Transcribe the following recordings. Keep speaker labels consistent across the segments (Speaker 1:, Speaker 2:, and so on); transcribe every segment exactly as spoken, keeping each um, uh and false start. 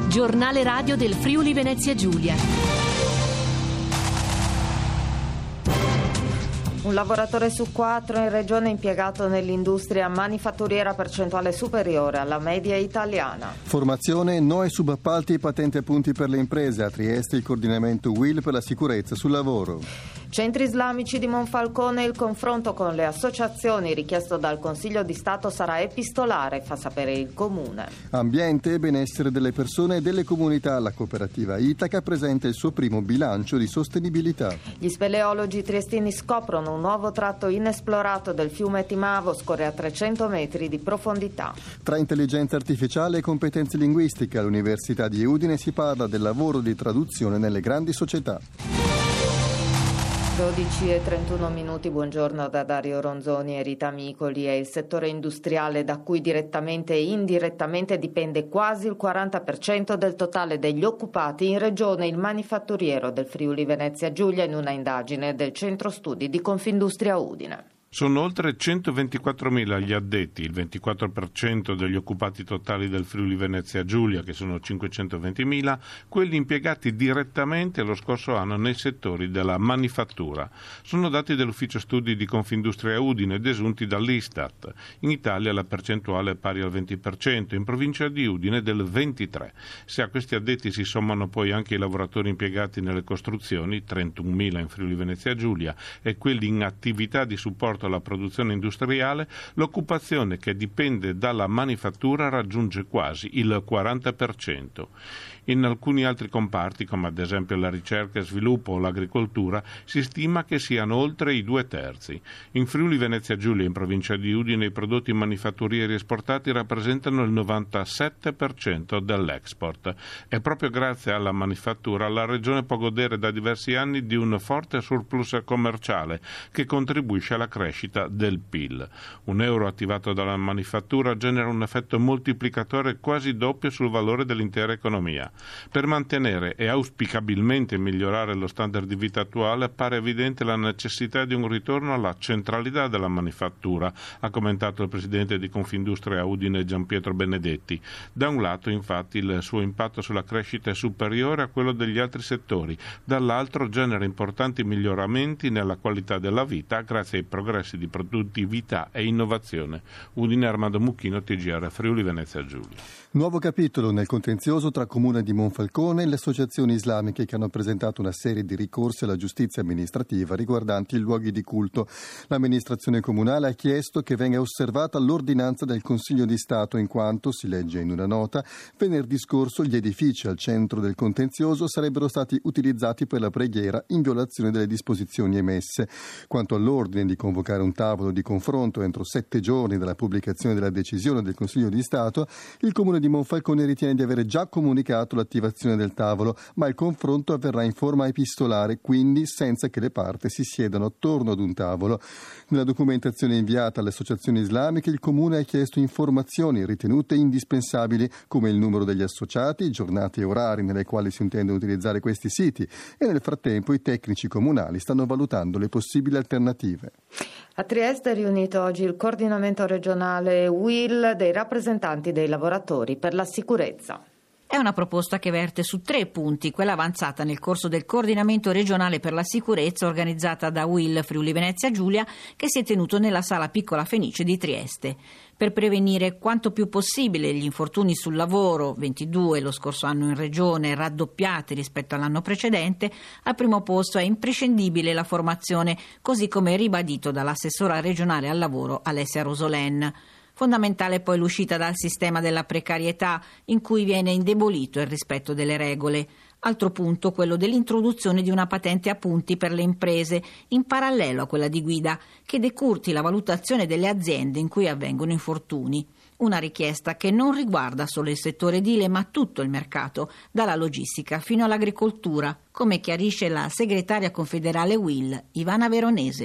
Speaker 1: Giornale radio del Friuli Venezia Giulia.
Speaker 2: Un lavoratore su quattro in regione impiegato nell'industria manifatturiera, percentuale superiore alla media italiana.
Speaker 3: Formazione, no ai subappalti e patenti a punti per le imprese. A Trieste il coordinamento U I L per la sicurezza sul lavoro.
Speaker 2: Centri islamici di Monfalcone, il confronto con le associazioni richiesto dal Consiglio di Stato sarà epistolare, fa sapere il Comune.
Speaker 3: Ambiente e benessere delle persone e delle comunità. La cooperativa Itaca presenta il suo primo bilancio di sostenibilità.
Speaker 2: Gli speleologi triestini scoprono un nuovo tratto inesplorato del fiume Timavo, scorre a trecento metri di profondità.
Speaker 3: Tra intelligenza artificiale e competenze linguistiche, all'Università di Udine si parla del lavoro di traduzione nelle grandi società.
Speaker 2: dodici e trentuno minuti, buongiorno da Dario Ronzoni e Rita Micoli. È il settore industriale da cui direttamente e indirettamente dipende quasi il quaranta per cento del totale degli occupati in regione, il manifatturiero del Friuli Venezia Giulia, in una indagine del Centro Studi di Confindustria Udine.
Speaker 4: Sono oltre centoventiquattromila gli addetti, il ventiquattro per cento degli occupati totali del Friuli Venezia Giulia, che sono cinquecentoventimila, quelli impiegati direttamente lo scorso anno nei settori della manifattura. Sono dati dell'Ufficio Studi di Confindustria Udine, desunti dall'Istat. In Italia la percentuale è pari al venti per cento, in provincia di Udine del ventitré per cento. Se a questi addetti si sommano poi anche i lavoratori impiegati nelle costruzioni, trentunomila in Friuli Venezia Giulia, e quelli in attività di supporto alla produzione industriale, l'occupazione che dipende dalla manifattura raggiunge quasi il quaranta per cento. In alcuni altri comparti, come ad esempio la ricerca e sviluppo o l'agricoltura, si stima che siano oltre i due terzi. In Friuli Venezia Giulia, in provincia di Udine, i prodotti manifatturieri esportati rappresentano il novantasette per cento dell'export. E proprio grazie alla manifattura la regione può godere da diversi anni di un forte surplus commerciale che contribuisce alla crescita del P I L. Un euro attivato dalla manifattura genera un effetto moltiplicatore quasi doppio sul valore dell'intera economia. Per mantenere e auspicabilmente migliorare lo standard di vita attuale pare evidente la necessità di un ritorno alla centralità della manifattura, ha commentato il presidente di Confindustria Udine Gianpietro Benedetti. Da un lato, infatti, il suo impatto sulla crescita è superiore a quello degli altri settori, dall'altro genera importanti miglioramenti nella qualità della vita grazie ai progressi di produttività e innovazione. Udine, Armando Mucchino, T G R Friuli Venezia Giulia.
Speaker 3: Nuovo capitolo nel contenzioso tra Comune di Monfalcone e le associazioni islamiche che hanno presentato una serie di ricorsi alla giustizia amministrativa riguardanti i luoghi di culto. L'amministrazione comunale ha chiesto che venga osservata l'ordinanza del Consiglio di Stato in quanto, si legge in una nota, venerdì scorso gli edifici al centro del contenzioso sarebbero stati utilizzati per la preghiera in violazione delle disposizioni emesse. Quanto all'ordine di convocare un tavolo di confronto entro sette giorni dalla pubblicazione della decisione del Consiglio di Stato, il Comune di Monfalcone ritiene di avere già comunicato l'attivazione del tavolo, ma il confronto avverrà in forma epistolare, quindi senza che le parti si siedano attorno ad un tavolo. Nella documentazione inviata alle associazioni islamiche il Comune ha chiesto informazioni ritenute indispensabili, come il numero degli associati, giornate e orari nelle quali si intende utilizzare questi siti, e nel frattempo i tecnici comunali stanno valutando le possibili alternative.
Speaker 2: A Trieste è riunito oggi il coordinamento regionale U I L dei rappresentanti dei lavoratori per la sicurezza.
Speaker 5: È una proposta che verte su tre punti, quella avanzata nel corso del coordinamento regionale per la sicurezza organizzata da U I L Friuli Venezia Giulia, che si è tenuto nella Sala Piccola Fenice di Trieste. Per prevenire quanto più possibile gli infortuni sul lavoro, ventidue lo scorso anno in regione, raddoppiati rispetto all'anno precedente, al primo posto è imprescindibile la formazione, così come ribadito dall'assessora regionale al lavoro Alessia Rosolen. Fondamentale poi l'uscita dal sistema della precarietà, in cui viene indebolito il rispetto delle regole. Altro punto, quello dell'introduzione di una patente a punti per le imprese, in parallelo a quella di guida, che decurti la valutazione delle aziende in cui avvengono infortuni. Una richiesta che non riguarda solo il settore edile, ma tutto il mercato, dalla logistica fino all'agricoltura, come chiarisce la segretaria confederale U I L, Ivana Veronese.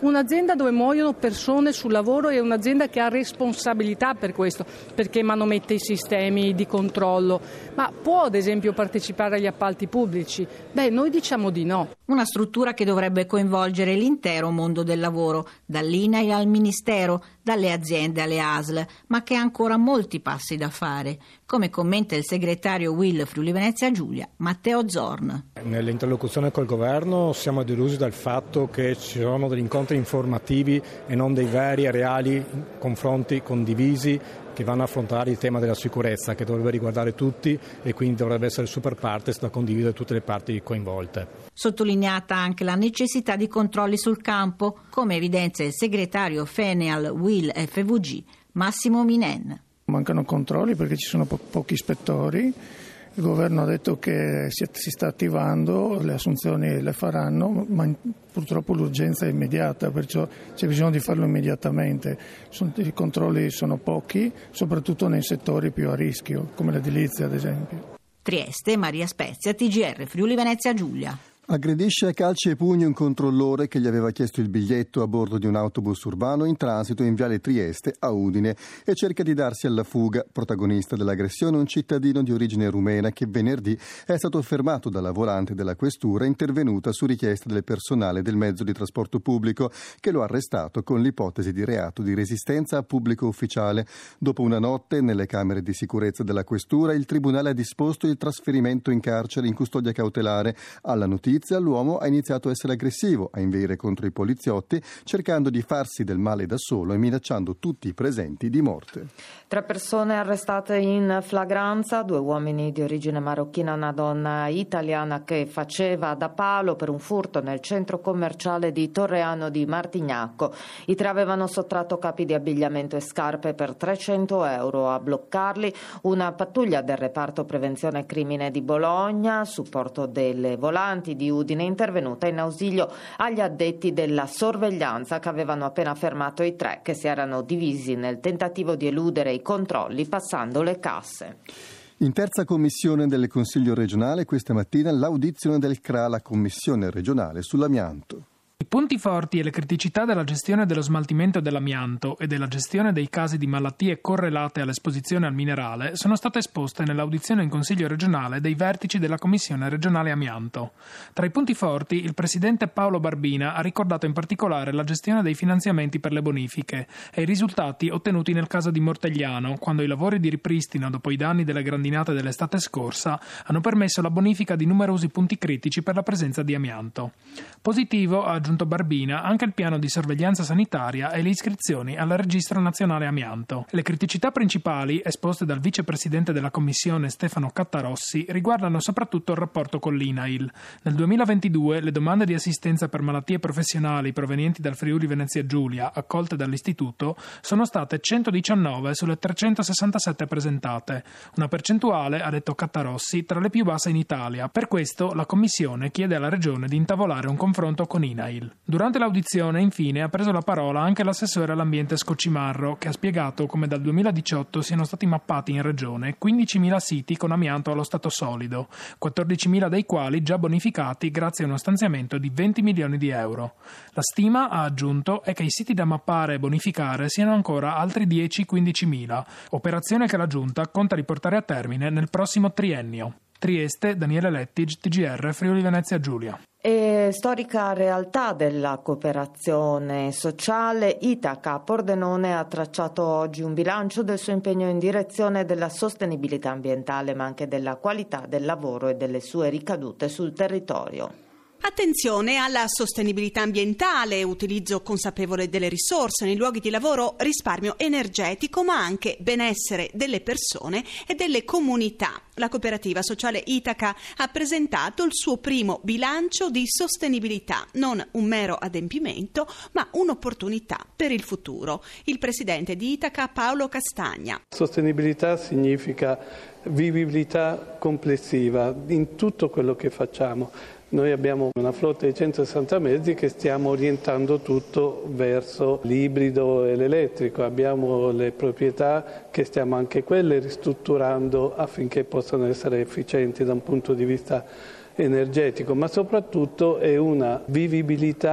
Speaker 6: Un'azienda dove muoiono persone sul lavoro è un'azienda che ha responsabilità per questo, perché manomette i sistemi di controllo. Ma può ad esempio partecipare agli appalti pubblici? Beh, noi diciamo di no.
Speaker 5: Una struttura che dovrebbe coinvolgere l'intero mondo del lavoro, dall'I N A I al Ministero, dalle aziende alle A S L, ma che ha ancora molti passi da fare, come commenta il segretario U I L Friuli Venezia Giulia, Matteo Zorn.
Speaker 7: Nell'interlocuzione col governo siamo delusi dal fatto che ci sono degli incontri informativi e non dei veri e reali confronti condivisi che vanno a affrontare il tema della sicurezza, che dovrebbe riguardare tutti e quindi dovrebbe essere super partes da condividere tutte le parti coinvolte.
Speaker 5: Sottolineata anche la necessità di controlli sul campo, come evidenzia il segretario Feneal U I L F V G, Massimo Minen.
Speaker 8: Mancano controlli perché ci sono po- pochi ispettori. Il governo ha detto che si, si sta attivando, le assunzioni le faranno, ma purtroppo l'urgenza è immediata, perciò c'è bisogno di farlo immediatamente. Sono, i controlli sono pochi, soprattutto nei settori più a rischio, come l'edilizia ad esempio.
Speaker 5: Trieste, Maria Spezia, T G R Friuli Venezia Giulia.
Speaker 3: Aggredisce a calci e pugni un controllore che gli aveva chiesto il biglietto a bordo di un autobus urbano in transito in viale Trieste a Udine e cerca di darsi alla fuga. Protagonista dell'aggressione un cittadino di origine rumena che venerdì è stato fermato dalla volante della questura intervenuta su richiesta del personale del mezzo di trasporto pubblico che lo ha arrestato con l'ipotesi di reato di resistenza a pubblico ufficiale. Dopo una notte nelle camere di sicurezza della questura il tribunale ha disposto il trasferimento in carcere in custodia cautelare. Alla notizia l'uomo ha iniziato a essere aggressivo, a inveire contro i poliziotti, cercando di farsi del male da solo e minacciando tutti i presenti di morte.
Speaker 2: Tre persone arrestate in flagranza, due uomini di origine marocchina e una donna italiana che faceva da palo per un furto nel centro commerciale di Torreano di Martignacco. I tre avevano sottratto capi di abbigliamento e scarpe per trecento euro. A bloccarli una pattuglia del reparto prevenzione crimine di Bologna, a supporto delle volanti di Udine, intervenuta in ausilio agli addetti della sorveglianza che avevano appena fermato i tre, che si erano divisi nel tentativo di eludere i controlli passando le casse.
Speaker 3: In terza commissione del Consiglio regionale questa mattina l'audizione del C R A, la commissione regionale sull'amianto.
Speaker 9: I punti forti e le criticità della gestione dello smaltimento dell'amianto e della gestione dei casi di malattie correlate all'esposizione al minerale sono state esposte nell'audizione in Consiglio regionale dei vertici della Commissione regionale amianto. Tra i punti forti, il presidente Paolo Barbina ha ricordato in particolare la gestione dei finanziamenti per le bonifiche e i risultati ottenuti nel caso di Mortegliano, quando i lavori di ripristino dopo i danni delle grandinate dell'estate scorsa hanno permesso la bonifica di numerosi punti critici per la presenza di amianto. Positivo, ha aggiunto Barbina, anche il piano di sorveglianza sanitaria e le iscrizioni al Registro Nazionale Amianto. Le criticità principali, esposte dal vicepresidente della Commissione Stefano Cattarossi, riguardano soprattutto il rapporto con l'I N A I L. Nel duemilaventidue le domande di assistenza per malattie professionali provenienti dal Friuli Venezia Giulia, accolte dall'Istituto, sono state centodiciannove sulle trecentosessantasette presentate, una percentuale, ha detto Cattarossi, tra le più basse in Italia. Per questo la Commissione chiede alla Regione di intavolare un confronto con I N A I L. Durante l'audizione, infine, ha preso la parola anche l'assessore all'ambiente Scoccimarro, che ha spiegato come dal duemiladiciotto siano stati mappati in regione quindicimila siti con amianto allo stato solido, quattordicimila dei quali già bonificati grazie a uno stanziamento di venti milioni di euro. La stima, ha aggiunto, è che i siti da mappare e bonificare siano ancora altri dieci quindicimila, operazione che la Giunta conta di portare a termine nel prossimo triennio. Trieste, Daniele Lettig, T G R Friuli Venezia Giulia.
Speaker 2: E storica realtà della cooperazione sociale, Itaca Pordenone ha tracciato oggi un bilancio del suo impegno in direzione della sostenibilità ambientale, ma anche della qualità del lavoro e delle sue ricadute sul territorio.
Speaker 10: Attenzione alla sostenibilità ambientale, utilizzo consapevole delle risorse nei luoghi di lavoro, risparmio energetico, ma anche benessere delle persone e delle comunità. La cooperativa sociale Itaca ha presentato il suo primo bilancio di sostenibilità, non un mero adempimento, ma un'opportunità per il futuro. Il presidente di Itaca, Paolo Castagna.
Speaker 11: Sostenibilità significa vivibilità complessiva in tutto quello che facciamo. Noi abbiamo una flotta di centosessanta mezzi che stiamo orientando tutto verso l'ibrido e l'elettrico. Abbiamo le proprietà che stiamo anche quelle ristrutturando affinché possano essere efficienti da un punto di vista energetico, ma soprattutto è una vivibilità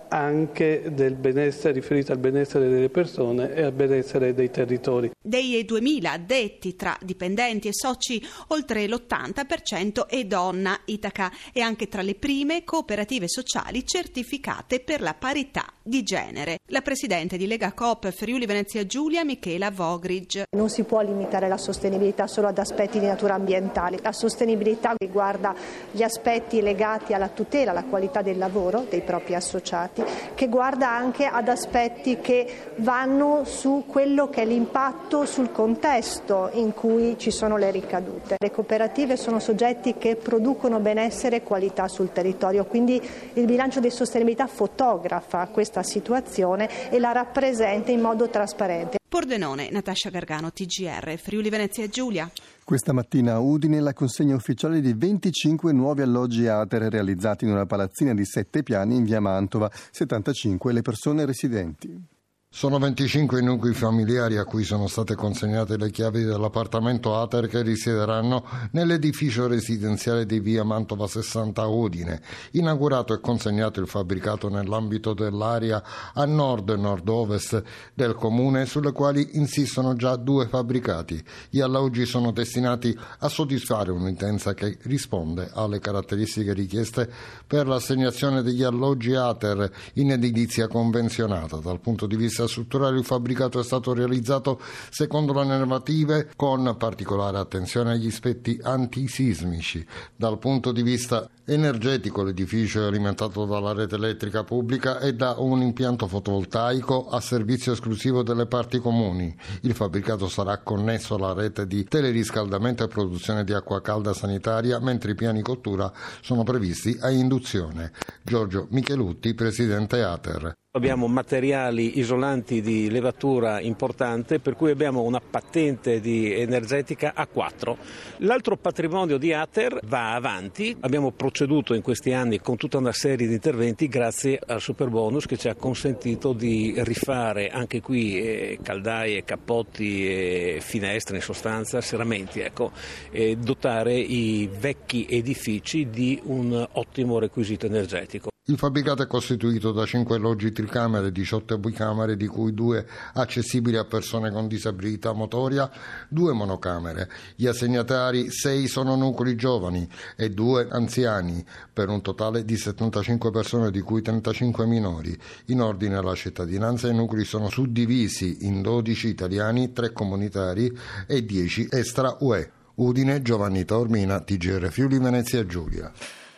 Speaker 11: anche del benessere, riferito al benessere delle persone e al benessere dei territori.
Speaker 10: Dei duemila addetti tra dipendenti e soci, oltre l'ottanta per cento è donna. Itaca è anche tra le prime cooperative sociali certificate per la parità di genere. La presidente di Lega Coop Friuli Venezia Giulia, Michela Vogridge.
Speaker 12: Non si può limitare la sostenibilità solo ad aspetti di natura ambientale. La sostenibilità riguarda gli aspetti legati alla tutela, alla qualità del lavoro dei propri associati, che guarda anche ad aspetti che vanno su quello che è l'impatto sul contesto in cui ci sono le ricadute. Le cooperative sono soggetti che producono benessere e qualità sul territorio, quindi il bilancio di sostenibilità fotografa questa situazione e la rappresenta in modo trasparente.
Speaker 10: Pordenone, Natascia Gargano, T G R, Friuli Venezia Giulia.
Speaker 3: Questa mattina a Udine la consegna ufficiale di venticinque nuovi alloggi Ater realizzati in una palazzina di sette piani in via Mantova, settantacinque le persone residenti.
Speaker 13: Sono venticinque i nuclei familiari a cui sono state consegnate le chiavi dell'appartamento Ater che risiederanno nell'edificio residenziale di via Mantova sessanta a Udine. Inaugurato e consegnato il fabbricato nell'ambito dell'area a nord e nord-ovest del comune, sulle quali insistono già due fabbricati. Gli alloggi sono destinati a soddisfare un'utenza che risponde alle caratteristiche richieste per l'assegnazione degli alloggi Ater in edilizia convenzionata. Dal punto di vista strutturale il fabbricato è stato realizzato secondo le normative con particolare attenzione agli aspetti antisismici. Dal punto di vista energetico l'edificio è alimentato dalla rete elettrica pubblica e da un impianto fotovoltaico a servizio esclusivo delle parti comuni. Il fabbricato sarà connesso alla rete di teleriscaldamento e produzione di acqua calda sanitaria, mentre i piani cottura sono previsti a induzione. Giorgio Michelutti, presidente Ater.
Speaker 14: Abbiamo materiali isolanti di levatura importante, per cui abbiamo una patente di energetica A quattro. L'altro patrimonio di Ater va avanti. Abbiamo proceduto in questi anni con tutta una serie di interventi grazie al superbonus che ci ha consentito di rifare anche qui eh, caldaie, cappotti, eh, finestre, in sostanza serramenti, ecco, e dotare i vecchi edifici di un ottimo requisito energetico.
Speaker 13: Il fabbricato è costituito da cinque alloggi tricamere, diciotto bicamere, di cui due accessibili a persone con disabilità motoria, due monocamere. Gli assegnatari sei sono nuclei giovani e due anziani, per un totale di settantacinque persone, di cui trentacinque minori. In ordine alla cittadinanza i nuclei sono suddivisi in dodici italiani, tre comunitari e dieci extra U E. Udine, Giovanni Taormina, T G R Friuli Venezia Giulia.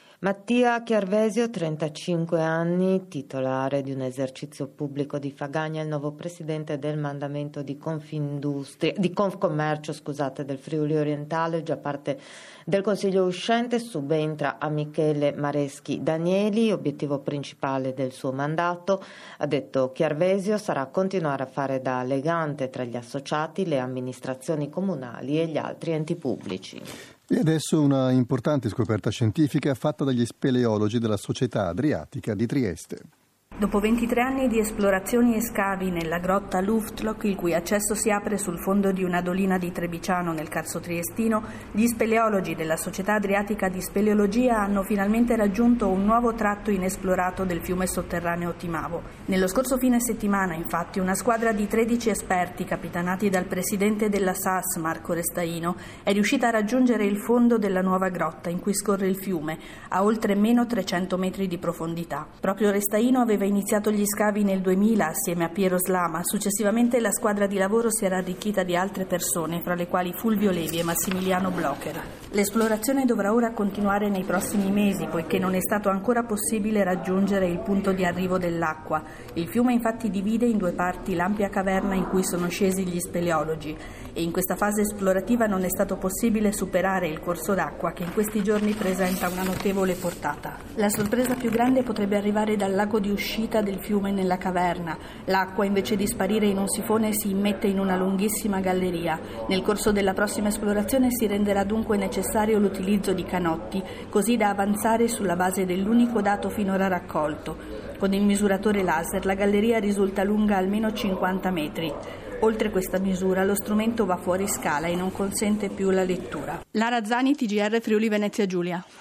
Speaker 2: Mattia Chiarvesio, trentacinque anni, titolare di un esercizio pubblico di Fagagna, il nuovo presidente del mandamento di Confindustria, di Confcommercio, scusate, del Friuli Orientale, già parte del Consiglio uscente, subentra a Michele Mareschi Danieli, obiettivo principale del suo mandato, ha detto Chiarvesio, sarà continuare a fare da legante tra gli associati, le amministrazioni comunali e gli altri enti pubblici.
Speaker 3: E adesso una importante scoperta scientifica fatta dagli speleologi della Società Adriatica di Trieste.
Speaker 15: Dopo ventitré anni di esplorazioni e scavi nella grotta Luftloch, il cui accesso si apre sul fondo di una dolina di Trebiciano nel Carso triestino, gli speleologi della Società Adriatica di Speleologia hanno finalmente raggiunto un nuovo tratto inesplorato del fiume sotterraneo Timavo. Nello scorso fine settimana, infatti, una squadra di tredici esperti, capitanati dal presidente della S A S, Marco Restaino, è riuscita a raggiungere il fondo della nuova grotta in cui scorre il fiume, a oltre meno trecento metri di profondità. Proprio Restaino aveva iniziato gli scavi nel duemila assieme a Piero Slama. Successivamente la squadra di lavoro si era arricchita di altre persone, fra le quali Fulvio Levi e Massimiliano Blocher. L'esplorazione dovrà ora continuare nei prossimi mesi, poiché non è stato ancora possibile raggiungere il punto di arrivo dell'acqua. Il fiume infatti divide in due parti l'ampia caverna in cui sono scesi gli speleologi e in questa fase esplorativa non è stato possibile superare il corso d'acqua che in questi giorni presenta una notevole portata. La sorpresa più grande potrebbe arrivare dal lago di uscita del fiume nella caverna. L'acqua, invece di sparire in un sifone, si immette in una lunghissima galleria. Nel corso della prossima esplorazione si renderà dunque necessario l'utilizzo di canotti, così da avanzare sulla base dell'unico dato finora raccolto. Con il misuratore laser la galleria risulta lunga almeno cinquanta metri. Oltre questa misura lo strumento va fuori scala e non consente più la lettura. Lara Zani, T G R Friuli Venezia Giulia.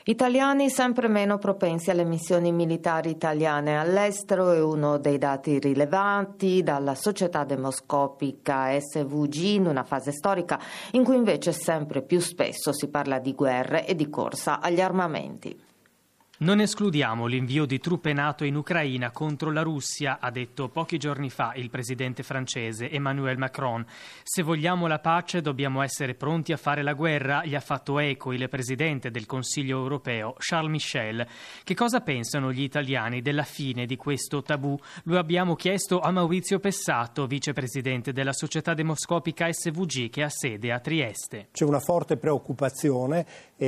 Speaker 2: Italiani sempre meno propensi alle missioni militari italiane all'estero è uno dei dati rilevanti dalla società demoscopica S V G in una fase storica in cui invece sempre più spesso si parla di guerre e di corsa agli armamenti.
Speaker 16: Non escludiamo l'invio di truppe NATO in Ucraina contro la Russia, ha detto pochi giorni fa il presidente francese Emmanuel Macron. Se vogliamo la pace dobbiamo essere pronti a fare la guerra, gli ha fatto eco il presidente del Consiglio europeo Charles Michel. Che cosa pensano gli italiani della fine di questo tabù? Lo abbiamo chiesto a Maurizio Pessato, vicepresidente della società demoscopica S V G che ha sede a Trieste.
Speaker 17: C'è una forte preoccupazione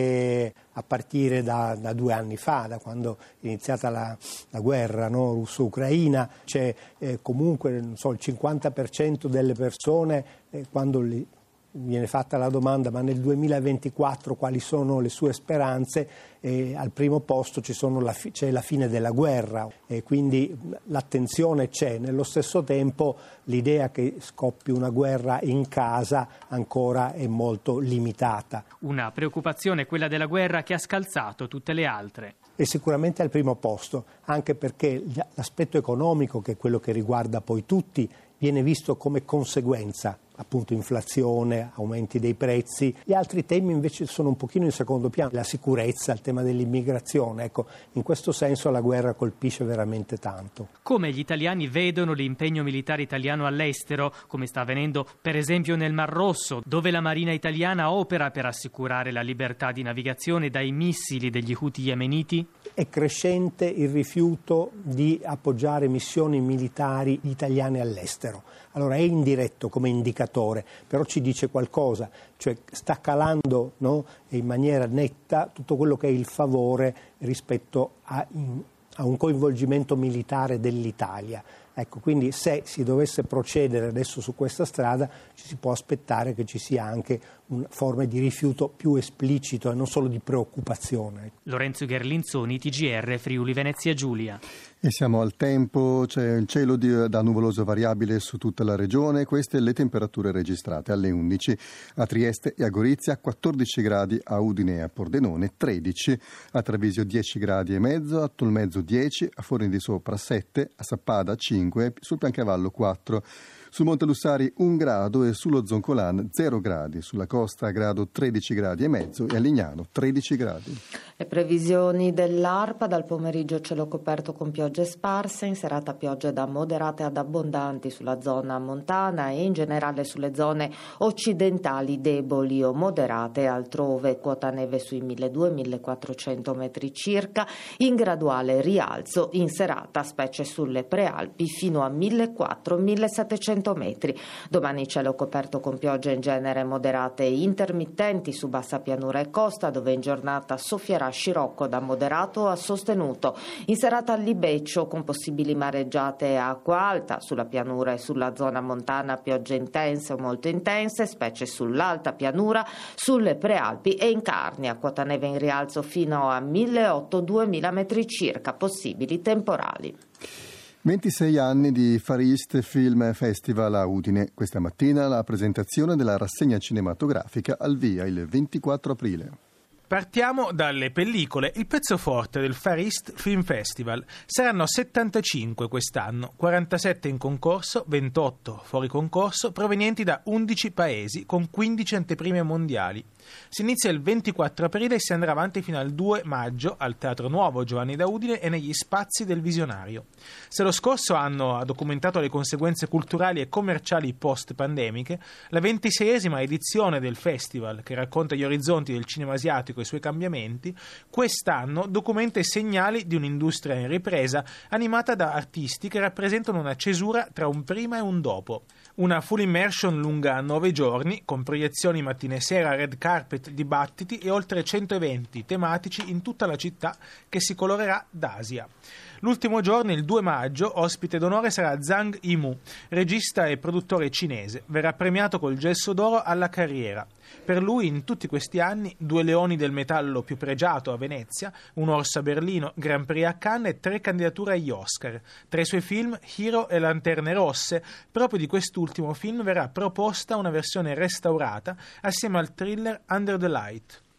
Speaker 17: e a partire da, da due anni fa, da quando è iniziata la, la guerra no, russo-ucraina, c'è eh, comunque non so, il cinquanta per cento delle persone eh, quando li, viene fatta la domanda ma nel duemilaventiquattro quali sono le sue speranze, eh, al primo posto ci sono la fi- c'è la fine della guerra e quindi l'attenzione c'è, nello stesso tempo l'idea che scoppi una guerra in casa ancora è molto limitata.
Speaker 16: Una preoccupazione, quella della guerra, che ha scalzato tutte le altre.
Speaker 17: È sicuramente al primo posto, anche perché l'aspetto economico, che è quello che riguarda poi tutti, viene visto come conseguenza, appunto inflazione, aumenti dei prezzi. Gli altri temi invece sono un pochino in secondo piano, la sicurezza, il tema dell'immigrazione. Ecco, in questo senso la guerra colpisce veramente tanto.
Speaker 16: Come gli italiani vedono l'impegno militare italiano all'estero, come sta avvenendo per esempio nel Mar Rosso, dove la Marina italiana opera per assicurare la libertà di navigazione dai missili degli Houthi yemeniti?
Speaker 17: È crescente il rifiuto di appoggiare missioni militari italiane all'estero. Allora è indiretto come indicatore, però ci dice qualcosa, cioè sta calando no, in maniera netta tutto quello che è il favore rispetto a, in, a un coinvolgimento militare dell'Italia. Ecco, quindi se si dovesse procedere adesso su questa strada ci si può aspettare che ci sia anche una forma di rifiuto più esplicito e non solo di preoccupazione.
Speaker 16: Lorenzo Gherlinzoni, T G R, Friuli Venezia Giulia.
Speaker 3: E siamo al tempo, c'è il cielo di, da nuvoloso variabile su tutta la regione, queste le temperature registrate alle undici a Trieste e a Gorizia, quattordici gradi a Udine e a Pordenone, tredici a Treviso dieci gradi e mezzo, a Tolmezzo dieci, a Forni di Sopra sette, a Sappada cinque, sul Piancavallo quattro. Sul Monte Lussari un grado e sullo Zoncolan zero gradi, sulla costa a grado tredici gradi e mezzo e a Lignano tredici gradi.
Speaker 2: Le previsioni dell'ARPA: dal pomeriggio cielo coperto con piogge sparse, in serata piogge da moderate ad abbondanti sulla zona montana e in generale sulle zone occidentali deboli o moderate, altrove quota neve sui milleduecento millequattrocento metri circa, in graduale rialzo in serata, specie sulle prealpi fino a millequattrocento millesettecento metri. Domani cielo coperto con piogge in genere moderate e intermittenti su bassa pianura e costa, dove in giornata soffierà scirocco da moderato a sostenuto. In serata al libeccio con possibili mareggiate e acqua alta, sulla pianura e sulla zona montana piogge intense o molto intense, specie sull'alta pianura, sulle prealpi e in Carnia, quota neve in rialzo fino a milleottocento duemila metri circa, possibili temporali.
Speaker 3: ventisei anni di Far East Film Festival a Udine. Questa mattina la presentazione della rassegna cinematografica al via il ventiquattro aprile.
Speaker 18: Partiamo dalle pellicole. Il pezzo forte del Far East Film Festival. Saranno settantacinque quest'anno, quarantasette in concorso, ventotto fuori concorso, provenienti da undici paesi con quindici anteprime mondiali. Si inizia il ventiquattro aprile e si andrà avanti fino al due maggio al Teatro Nuovo Giovanni da Udine e negli spazi del Visionario. Se lo scorso anno ha documentato le conseguenze culturali e commerciali post-pandemiche, la ventiseiesima edizione del festival, che racconta gli orizzonti del cinema asiatico e i suoi cambiamenti, quest'anno documenta i segnali di un'industria in ripresa animata da artisti che rappresentano una cesura tra un prima e un dopo. Una full immersion lunga nove giorni, con proiezioni mattina e sera, red carpet, dibattiti e oltre cento eventi tematici in tutta la città che si colorerà d'Asia. L'ultimo giorno, il due maggio, ospite d'onore sarà Zhang Yimou, regista e produttore cinese. Verrà premiato col Gesso d'Oro alla carriera. Per lui, in tutti questi anni, due leoni del metallo più pregiato a Venezia, un orso a Berlino, Grand Prix a Cannes e tre candidature agli Oscar. Tra i suoi film, Hero e Lanterne Rosse. Proprio di quest'ultimo film verrà proposta una versione restaurata assieme al thriller Under the Light.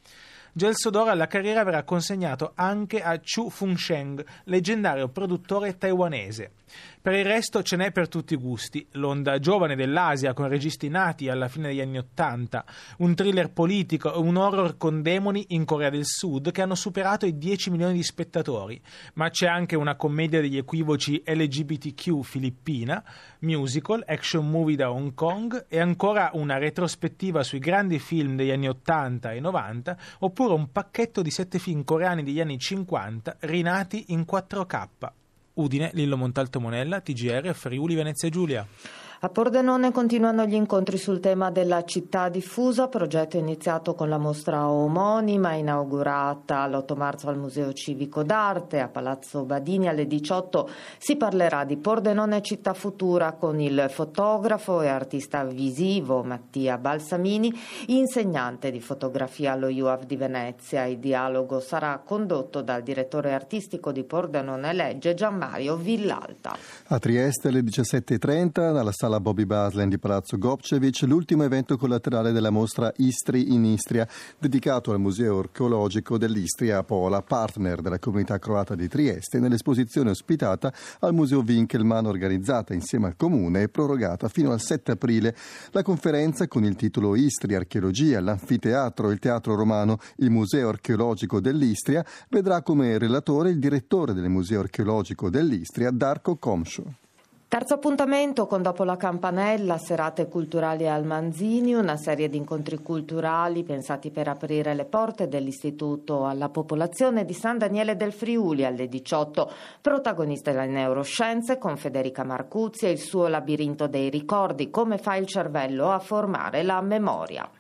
Speaker 18: Gelso d'oro alla carriera verrà consegnato anche a Chu Fungsheng, leggendario produttore taiwanese. Per il resto ce n'è per tutti i gusti. L'onda giovane dell'Asia con registi nati alla fine degli anni Ottanta, un thriller politico e un horror con demoni in Corea del Sud che hanno superato i dieci milioni di spettatori. Ma c'è anche una commedia degli equivoci L G B T Q filippina, musical, action movie da Hong Kong e ancora una retrospettiva sui grandi film degli anni Ottanta e novanta, oppure un pacchetto di sette film coreani degli anni cinquanta rinati in quattro K. Udine, Lillo Montalto Monella, T G R, Friuli Venezia Giulia.
Speaker 2: A Pordenone continuano gli incontri sul tema della città diffusa, progetto iniziato con la mostra omonima inaugurata l'otto marzo al Museo Civico d'Arte. A Palazzo Badini alle diciotto si parlerà di Pordenone città futura con il fotografo e artista visivo Mattia Balsamini, insegnante di fotografia allo U A V di Venezia. Il dialogo sarà condotto dal direttore artistico di Pordenone Legge Gianmario Villalta.
Speaker 3: A Trieste alle diciassette e trenta dalla sala Bobby Baslen di Palazzo Gopčević, l'ultimo evento collaterale della mostra Istri in Istria, dedicato al Museo Archeologico dell'Istria a Pola, partner della comunità croata di Trieste, nell'esposizione ospitata al Museo Winkelmann, organizzata insieme al Comune e prorogata fino al sette aprile. La conferenza, con il titolo Istria, Archeologia, l'Anfiteatro e il Teatro Romano, il Museo Archeologico dell'Istria, vedrà come relatore il direttore del Museo Archeologico dell'Istria, Darko Komšo.
Speaker 2: Terzo appuntamento con Dopo la Campanella, serate culturali al Manzini, una serie di incontri culturali pensati per aprire le porte dell'Istituto alla popolazione di San Daniele del Friuli alle diciotto. Protagonista delle neuroscienze con Federica Marcuzzi e il suo labirinto dei ricordi, come fa il cervello a formare la memoria.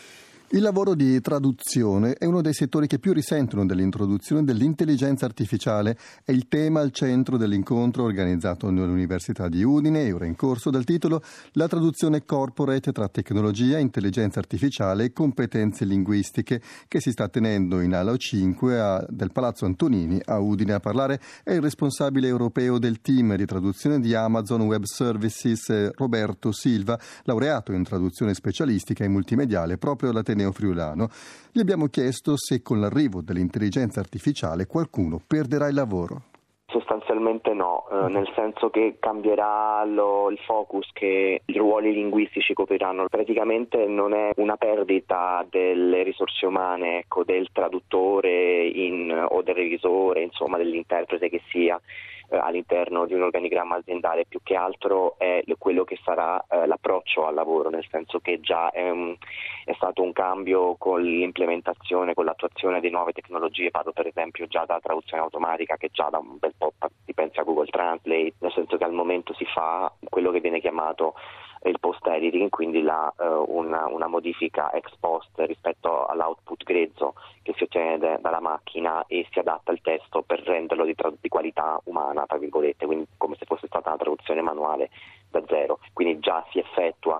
Speaker 3: Il lavoro di traduzione è uno dei settori che più risentono dell'introduzione dell'intelligenza artificiale. È il tema al centro dell'incontro organizzato nell'Università di Udine e ora in corso dal titolo La traduzione corporate tra tecnologia, intelligenza artificiale e competenze linguistiche, che si sta tenendo in Ala cinque a, del Palazzo Antonini a Udine. A parlare è il responsabile europeo del team di traduzione di Amazon Web Services, Roberto Silva, laureato in traduzione specialistica e multimediale proprio alla neofriulano. Gli abbiamo chiesto se con l'arrivo dell'intelligenza artificiale qualcuno perderà il lavoro.
Speaker 19: Sostanzialmente no, eh, nel senso che cambierà lo, il focus che i ruoli linguistici copriranno. Praticamente non è una perdita delle risorse umane, ecco, del traduttore in, o del revisore, insomma dell'interprete che sia eh, all'interno di un organigramma aziendale, più che altro è quello che sarà eh, l'approccio al lavoro, nel senso che già è, un, è stato un cambio con l'implementazione, con l'attuazione di nuove tecnologie. Parlo per esempio già da traduzione automatica, che già da un bel po' si pensa a Google Translate, nel senso che al momento si fa quello che viene chiamato il post editing, quindi la, uh, una, una modifica ex post rispetto all'output grezzo che si ottiene de, dalla macchina e si adatta il testo per renderlo di, tra, di qualità umana, tra virgolette, quindi come se fosse stata una traduzione manuale da zero. Quindi già si effettua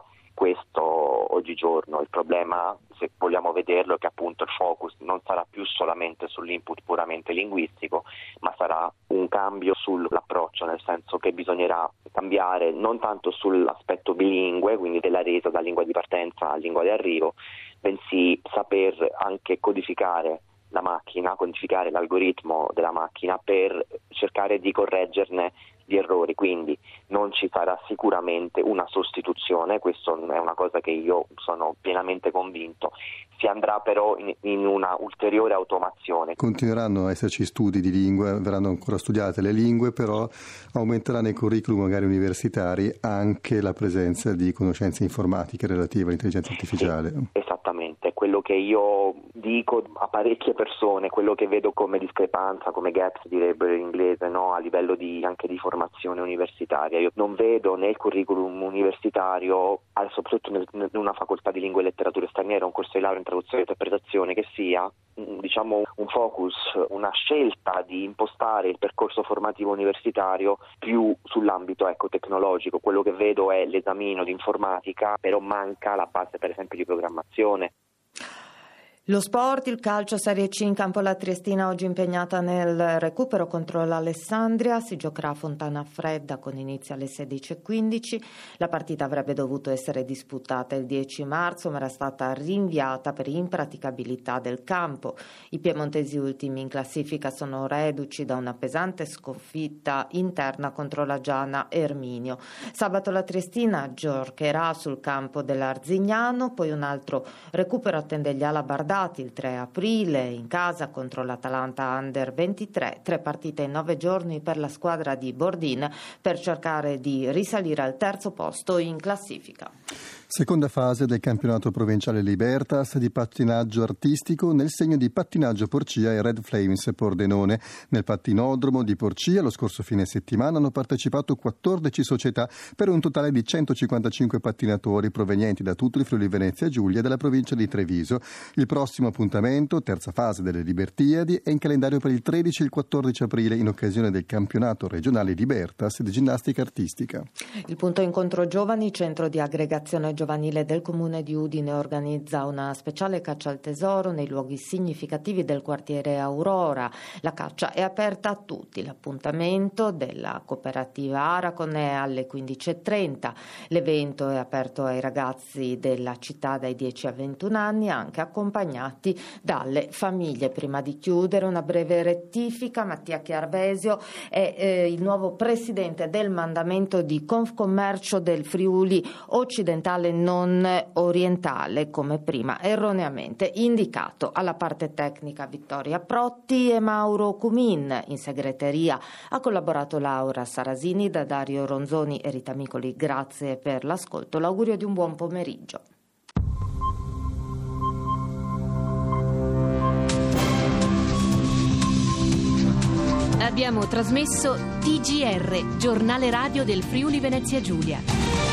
Speaker 19: questo oggigiorno. Il problema, se vogliamo vederlo, è che appunto il focus non sarà più solamente sull'input puramente linguistico, ma sarà un cambio sull'approccio, nel senso che bisognerà cambiare non tanto sull'aspetto bilingue, quindi della resa da lingua di partenza a lingua di arrivo, bensì saper anche codificare la macchina, codificare l'algoritmo della macchina per cercare di correggerne gli errori. Quindi non ci sarà sicuramente una sostituzione, questo è una cosa che io sono pienamente convinto. Si andrà però in, in una ulteriore automazione.
Speaker 3: Continueranno a esserci studi di lingue, verranno ancora studiate le lingue, però aumenterà nei curriculum magari universitari anche la presenza di conoscenze informatiche relative all'intelligenza artificiale.
Speaker 19: Sì, esattamente, quello che io dico a parecchie persone, quello che vedo come discrepanza, come gaps direbbero in inglese, no? A livello di anche di formazione universitaria. Io non vedo nel curriculum universitario, soprattutto nel, in una facoltà di lingue e letterature straniere, un corso di laurea in traduzione e interpretazione, che sia diciamo un focus, una scelta di impostare il percorso formativo universitario più sull'ambito ecco, tecnologico. Quello che vedo è l'esamino di informatica, però manca la base per esempio di programmazione.
Speaker 2: Lo sport, il calcio Serie C in campo la Triestina oggi impegnata nel recupero contro l'Alessandria, si giocherà a Fontana Fredda con inizio alle sedici e quindici. La partita avrebbe dovuto essere disputata il dieci marzo ma era stata rinviata per impraticabilità del campo. I piemontesi ultimi in classifica sono reduci da una pesante sconfitta interna contro la Giana Erminio. Sabato la Triestina giocherà sul campo dell'Arzignano, poi un altro recupero attende gli Alabardati il tre aprile in casa contro l'Atalanta Under ventitré, tre partite in nove giorni per la squadra di Bordin per cercare di risalire al terzo posto in classifica.
Speaker 3: Seconda fase del campionato provinciale Libertas di pattinaggio artistico nel segno di pattinaggio Porcia e Red Flames Pordenone. Nel pattinodromo di Porcia lo scorso fine settimana hanno partecipato quattordici società per un totale di centocinquantacinque pattinatori provenienti da tutto il Friuli Venezia Giulia e della provincia di Treviso. Il prossimo appuntamento, terza fase delle Libertiadi, è in calendario per il tredici e il quattordici aprile in occasione del campionato regionale Libertas di ginnastica artistica.
Speaker 2: Il punto incontro giovani, centro di aggregazione giovanile del comune di Udine, organizza una speciale caccia al tesoro nei luoghi significativi del quartiere Aurora. La caccia è aperta a tutti. L'appuntamento della cooperativa Aracon è alle quindici e trenta. L'evento è aperto ai ragazzi della città dai dieci a ventuno anni, anche accompagnati dalle famiglie. Prima di chiudere una breve rettifica: Mattia Chiarvesio è eh, il nuovo presidente del mandamento di Confcommercio del Friuli occidentale non orientale, come prima erroneamente indicato. Alla parte tecnica Vittoria Protti e Mauro Cumin. In segreteria ha collaborato Laura Sarasini. Da Dario Ronzoni e Rita Micoli grazie per l'ascolto, l'augurio di un buon pomeriggio.
Speaker 1: Abbiamo trasmesso T G R, giornale radio del Friuli Venezia Giulia.